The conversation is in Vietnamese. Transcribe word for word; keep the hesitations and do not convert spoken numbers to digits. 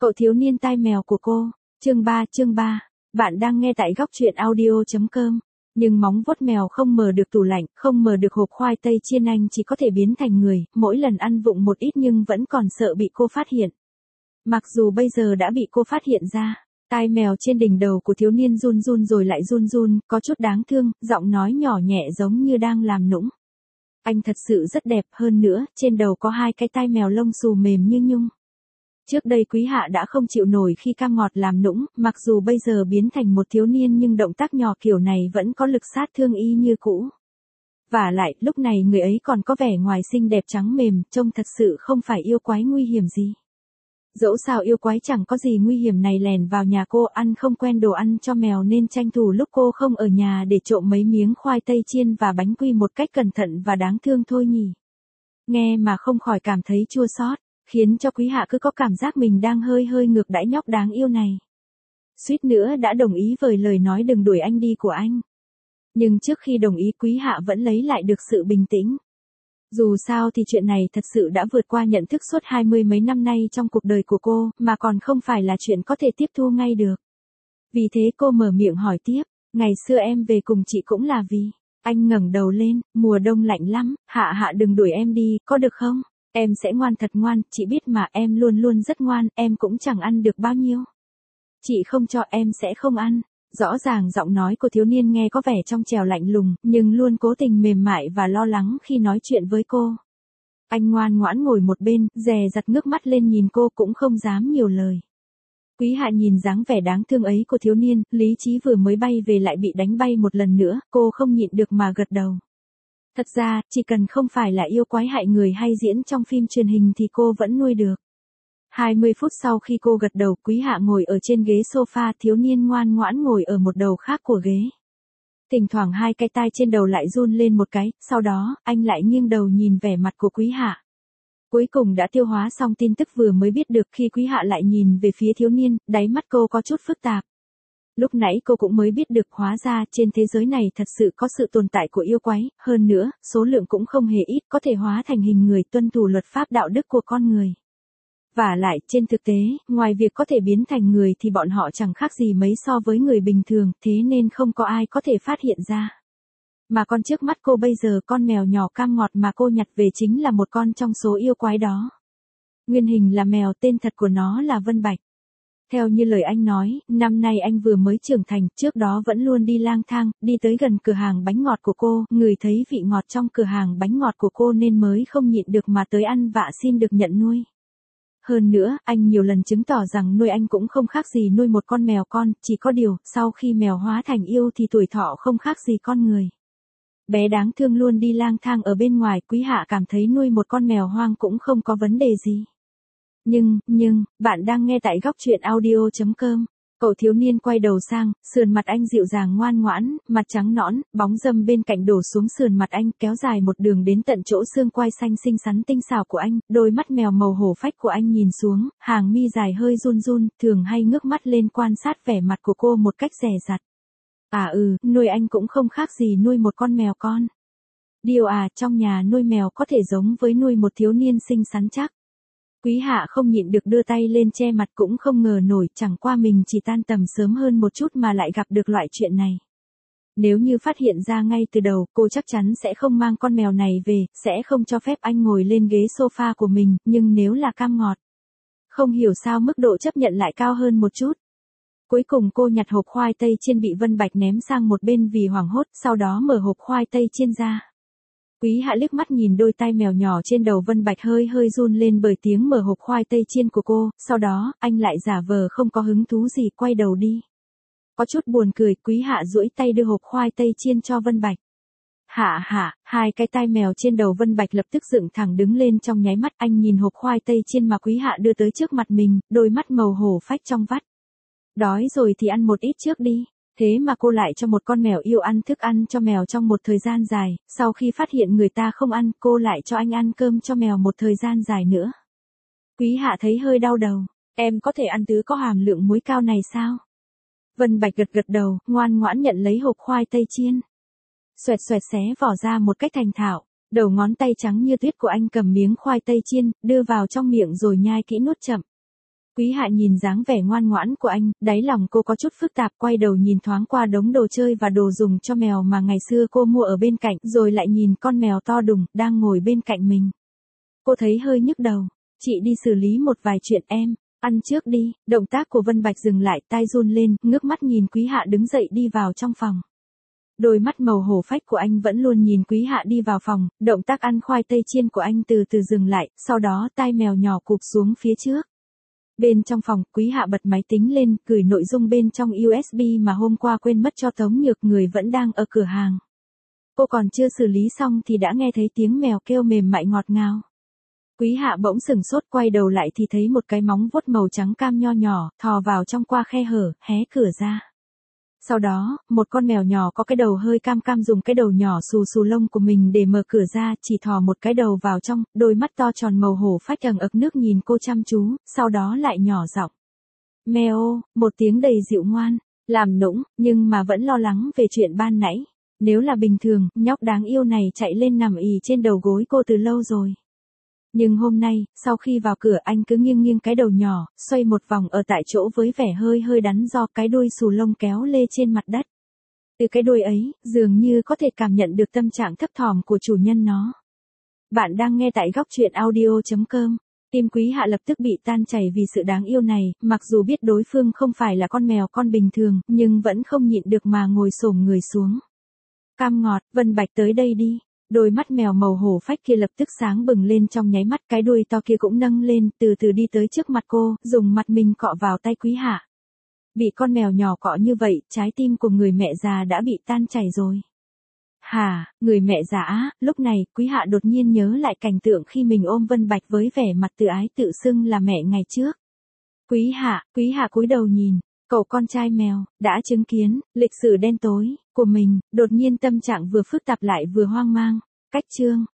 Cậu thiếu niên tai mèo của cô. Chương ba chương ba. Bạn đang nghe tại góc truyện audio.com. Nhưng móng vuốt mèo không mở được tủ lạnh, không mở được hộp khoai tây chiên, anh chỉ có thể biến thành người, mỗi lần ăn vụng một ít nhưng vẫn còn sợ bị cô phát hiện. Mặc dù bây giờ đã bị cô phát hiện ra, tai mèo trên đỉnh đầu của thiếu niên run run rồi lại run run, có chút đáng thương, giọng nói nhỏ nhẹ giống như đang làm nũng. Anh thật sự rất đẹp, hơn nữa, trên đầu có hai cái tai mèo lông xù mềm như nhung. Trước đây Quý Hạ đã không chịu nổi khi cam ngọt làm nũng, mặc dù bây giờ biến thành một thiếu niên nhưng động tác nhỏ kiểu này vẫn có lực sát thương y như cũ. Vả lại, lúc này người ấy còn có vẻ ngoài xinh đẹp trắng mềm, trông thật sự không phải yêu quái nguy hiểm gì. Dẫu sao yêu quái chẳng có gì nguy hiểm này lèn vào nhà cô ăn không quen đồ ăn cho mèo nên tranh thủ lúc cô không ở nhà để trộm mấy miếng khoai tây chiên và bánh quy một cách cẩn thận và đáng thương thôi nhỉ. Nghe mà không khỏi cảm thấy chua xót, khiến cho Quý Hạ cứ có cảm giác mình đang hơi hơi ngược đãi nhóc đáng yêu này. Suýt nữa đã đồng ý với lời nói đừng đuổi anh đi của anh. Nhưng trước khi đồng ý Quý Hạ vẫn lấy lại được sự bình tĩnh. Dù sao thì chuyện này thật sự đã vượt qua nhận thức suốt hai mươi mấy năm nay trong cuộc đời của cô, mà còn không phải là chuyện có thể tiếp thu ngay được. Vì thế cô mở miệng hỏi tiếp, ngày xưa em về cùng chị cũng là vì... Anh ngẩng đầu lên, mùa đông lạnh lắm, Hạ Hạ đừng đuổi em đi, có được không? Em sẽ ngoan thật ngoan, chị biết mà, em luôn luôn rất ngoan, em cũng chẳng ăn được bao nhiêu. Chị không cho em sẽ không ăn. Rõ ràng giọng nói của thiếu niên nghe có vẻ trong trẻo lạnh lùng, nhưng luôn cố tình mềm mại và lo lắng khi nói chuyện với cô. Anh ngoan ngoãn ngồi một bên, dè dặt ngước mắt lên nhìn cô cũng không dám nhiều lời. Quý Hạ nhìn dáng vẻ đáng thương ấy của thiếu niên, lý trí vừa mới bay về lại bị đánh bay một lần nữa, cô không nhịn được mà gật đầu. Thật ra, chỉ cần không phải là yêu quái hại người hay diễn trong phim truyền hình thì cô vẫn nuôi được. hai mươi phút sau khi cô gật đầu, Quý Hạ ngồi ở trên ghế sofa, thiếu niên ngoan ngoãn ngồi ở một đầu khác của ghế. Thỉnh thoảng hai cái tai trên đầu lại run lên một cái, sau đó, anh lại nghiêng đầu nhìn vẻ mặt của Quý Hạ. Cuối cùng đã tiêu hóa xong tin tức vừa mới biết được khi Quý Hạ lại nhìn về phía thiếu niên, đáy mắt cô có chút phức tạp. Lúc nãy cô cũng mới biết được hóa ra trên thế giới này thật sự có sự tồn tại của yêu quái, hơn nữa, số lượng cũng không hề ít, có thể hóa thành hình người tuân thủ luật pháp đạo đức của con người. Vả lại, trên thực tế, ngoài việc có thể biến thành người thì bọn họ chẳng khác gì mấy so với người bình thường, thế nên không có ai có thể phát hiện ra. Mà con trước mắt cô bây giờ, con mèo nhỏ cam ngọt mà cô nhặt về chính là một con trong số yêu quái đó. Nguyên hình là mèo, tên thật của nó là Vân Bạch. Theo như lời anh nói, năm nay anh vừa mới trưởng thành, trước đó vẫn luôn đi lang thang, đi tới gần cửa hàng bánh ngọt của cô, ngửi thấy vị ngọt trong cửa hàng bánh ngọt của cô nên mới không nhịn được mà tới ăn vạ xin được nhận nuôi. Hơn nữa, anh nhiều lần chứng tỏ rằng nuôi anh cũng không khác gì nuôi một con mèo con, chỉ có điều, sau khi mèo hóa thành yêu thì tuổi thọ không khác gì con người. Bé đáng thương luôn đi lang thang ở bên ngoài, Quý Hạ cảm thấy nuôi một con mèo hoang cũng không có vấn đề gì. Nhưng, nhưng, bạn đang nghe tại góc truyện audio.com. Cậu thiếu niên quay đầu sang, sườn mặt anh dịu dàng ngoan ngoãn, mặt trắng nõn, bóng râm bên cạnh đổ xuống sườn mặt anh, kéo dài một đường đến tận chỗ xương quai xanh xinh xắn tinh xảo của anh, đôi mắt mèo màu hổ phách của anh nhìn xuống, hàng mi dài hơi run run, thường hay ngước mắt lên quan sát vẻ mặt của cô một cách dè dặt. À ừ, nuôi anh cũng không khác gì nuôi một con mèo con. Điều à, trong nhà nuôi mèo có thể giống với nuôi một thiếu niên xinh xắn chắc. Quý Hạ không nhịn được đưa tay lên che mặt, cũng không ngờ nổi, chẳng qua mình chỉ tan tầm sớm hơn một chút mà lại gặp được loại chuyện này. Nếu như phát hiện ra ngay từ đầu, cô chắc chắn sẽ không mang con mèo này về, sẽ không cho phép anh ngồi lên ghế sofa của mình, nhưng nếu là cam ngọt, không hiểu sao mức độ chấp nhận lại cao hơn một chút. Cuối cùng cô nhặt hộp khoai tây chiên bị Vân Bạch ném sang một bên vì hoảng hốt, sau đó mở hộp khoai tây chiên ra. Quý Hạ liếc mắt nhìn đôi tai mèo nhỏ trên đầu Vân Bạch hơi hơi run lên bởi tiếng mở hộp khoai tây chiên của cô, sau đó, anh lại giả vờ không có hứng thú gì quay đầu đi. Có chút buồn cười, Quý Hạ duỗi tay đưa hộp khoai tây chiên cho Vân Bạch. Hạ hạ, hai cái tai mèo trên đầu Vân Bạch lập tức dựng thẳng đứng lên trong nháy mắt, anh nhìn hộp khoai tây chiên mà Quý Hạ đưa tới trước mặt mình, đôi mắt màu hổ phách trong vắt. Đói rồi thì ăn một ít trước đi. Thế mà cô lại cho một con mèo yêu ăn thức ăn cho mèo trong một thời gian dài, sau khi phát hiện người ta không ăn, cô lại cho anh ăn cơm cho mèo một thời gian dài nữa. Quý Hạ thấy hơi đau đầu, em có thể ăn thứ có hàm lượng muối cao này sao? Vân Bạch gật gật đầu, ngoan ngoãn nhận lấy hộp khoai tây chiên. Xoẹt xoẹt xé vỏ ra một cách thành thạo, đầu ngón tay trắng như tuyết của anh cầm miếng khoai tây chiên, đưa vào trong miệng rồi nhai kỹ nuốt chậm. Quý Hạ nhìn dáng vẻ ngoan ngoãn của anh, đáy lòng cô có chút phức tạp, quay đầu nhìn thoáng qua đống đồ chơi và đồ dùng cho mèo mà ngày xưa cô mua ở bên cạnh, rồi lại nhìn con mèo to đùng, đang ngồi bên cạnh mình. Cô thấy hơi nhức đầu. Chị đi xử lý một vài chuyện em, ăn trước đi. Động tác của Vân Bạch dừng lại, tai run lên, ngước mắt nhìn Quý Hạ đứng dậy đi vào trong phòng. Đôi mắt màu hổ phách của anh vẫn luôn nhìn Quý Hạ đi vào phòng, động tác ăn khoai tây chiên của anh từ từ dừng lại, sau đó tai mèo nhỏ cụp xuống phía trước. Bên trong phòng, Quý Hạ bật máy tính lên, gửi nội dung bên trong u ét bê mà hôm qua quên mất cho Tống Nhược, người vẫn đang ở cửa hàng. Cô còn chưa xử lý xong thì đã nghe thấy tiếng mèo kêu mềm mại ngọt ngào. Quý Hạ bỗng sừng sốt, quay đầu lại thì thấy một cái móng vuốt màu trắng cam nho nhỏ, thò vào trong qua khe hở, hé cửa ra. Sau đó, một con mèo nhỏ có cái đầu hơi cam cam dùng cái đầu nhỏ xù xù lông của mình để mở cửa ra, chỉ thò một cái đầu vào trong, đôi mắt to tròn màu hổ phách ẩn ực nước nhìn cô chăm chú, sau đó lại nhỏ giọng. Mèo, một tiếng đầy dịu ngoan, làm nũng, nhưng mà vẫn lo lắng về chuyện ban nãy. Nếu là bình thường, nhóc đáng yêu này chạy lên nằm ì trên đầu gối cô từ lâu rồi. Nhưng hôm nay, sau khi vào cửa anh cứ nghiêng nghiêng cái đầu nhỏ, xoay một vòng ở tại chỗ với vẻ hơi hơi đắn do cái đuôi xù lông kéo lê trên mặt đất. Từ cái đuôi ấy, dường như có thể cảm nhận được tâm trạng thấp thỏm của chủ nhân nó. Bạn đang nghe tại góc truyện audio chấm com. Tim Quý Hạ lập tức bị tan chảy vì sự đáng yêu này, mặc dù biết đối phương không phải là con mèo con bình thường, nhưng vẫn không nhịn được mà ngồi xổm người xuống. Cam ngọt, Vân Bạch tới đây đi. Đôi mắt mèo màu hổ phách kia lập tức sáng bừng lên trong nháy mắt, cái đuôi to kia cũng nâng lên, từ từ đi tới trước mặt cô, dùng mặt mình cọ vào tay Quý Hạ. Bị con mèo nhỏ cọ như vậy, trái tim của người mẹ già đã bị tan chảy rồi. Hà, người mẹ già, lúc này, Quý Hạ đột nhiên nhớ lại cảnh tượng khi mình ôm Vân Bạch với vẻ mặt tự ái tự xưng là mẹ ngày trước. Quý Hạ, Quý Hạ cúi đầu nhìn, cậu con trai mèo, đã chứng kiến, lịch sử đen tối của mình, đột nhiên tâm trạng vừa phức tạp lại vừa hoang mang. Cách chương.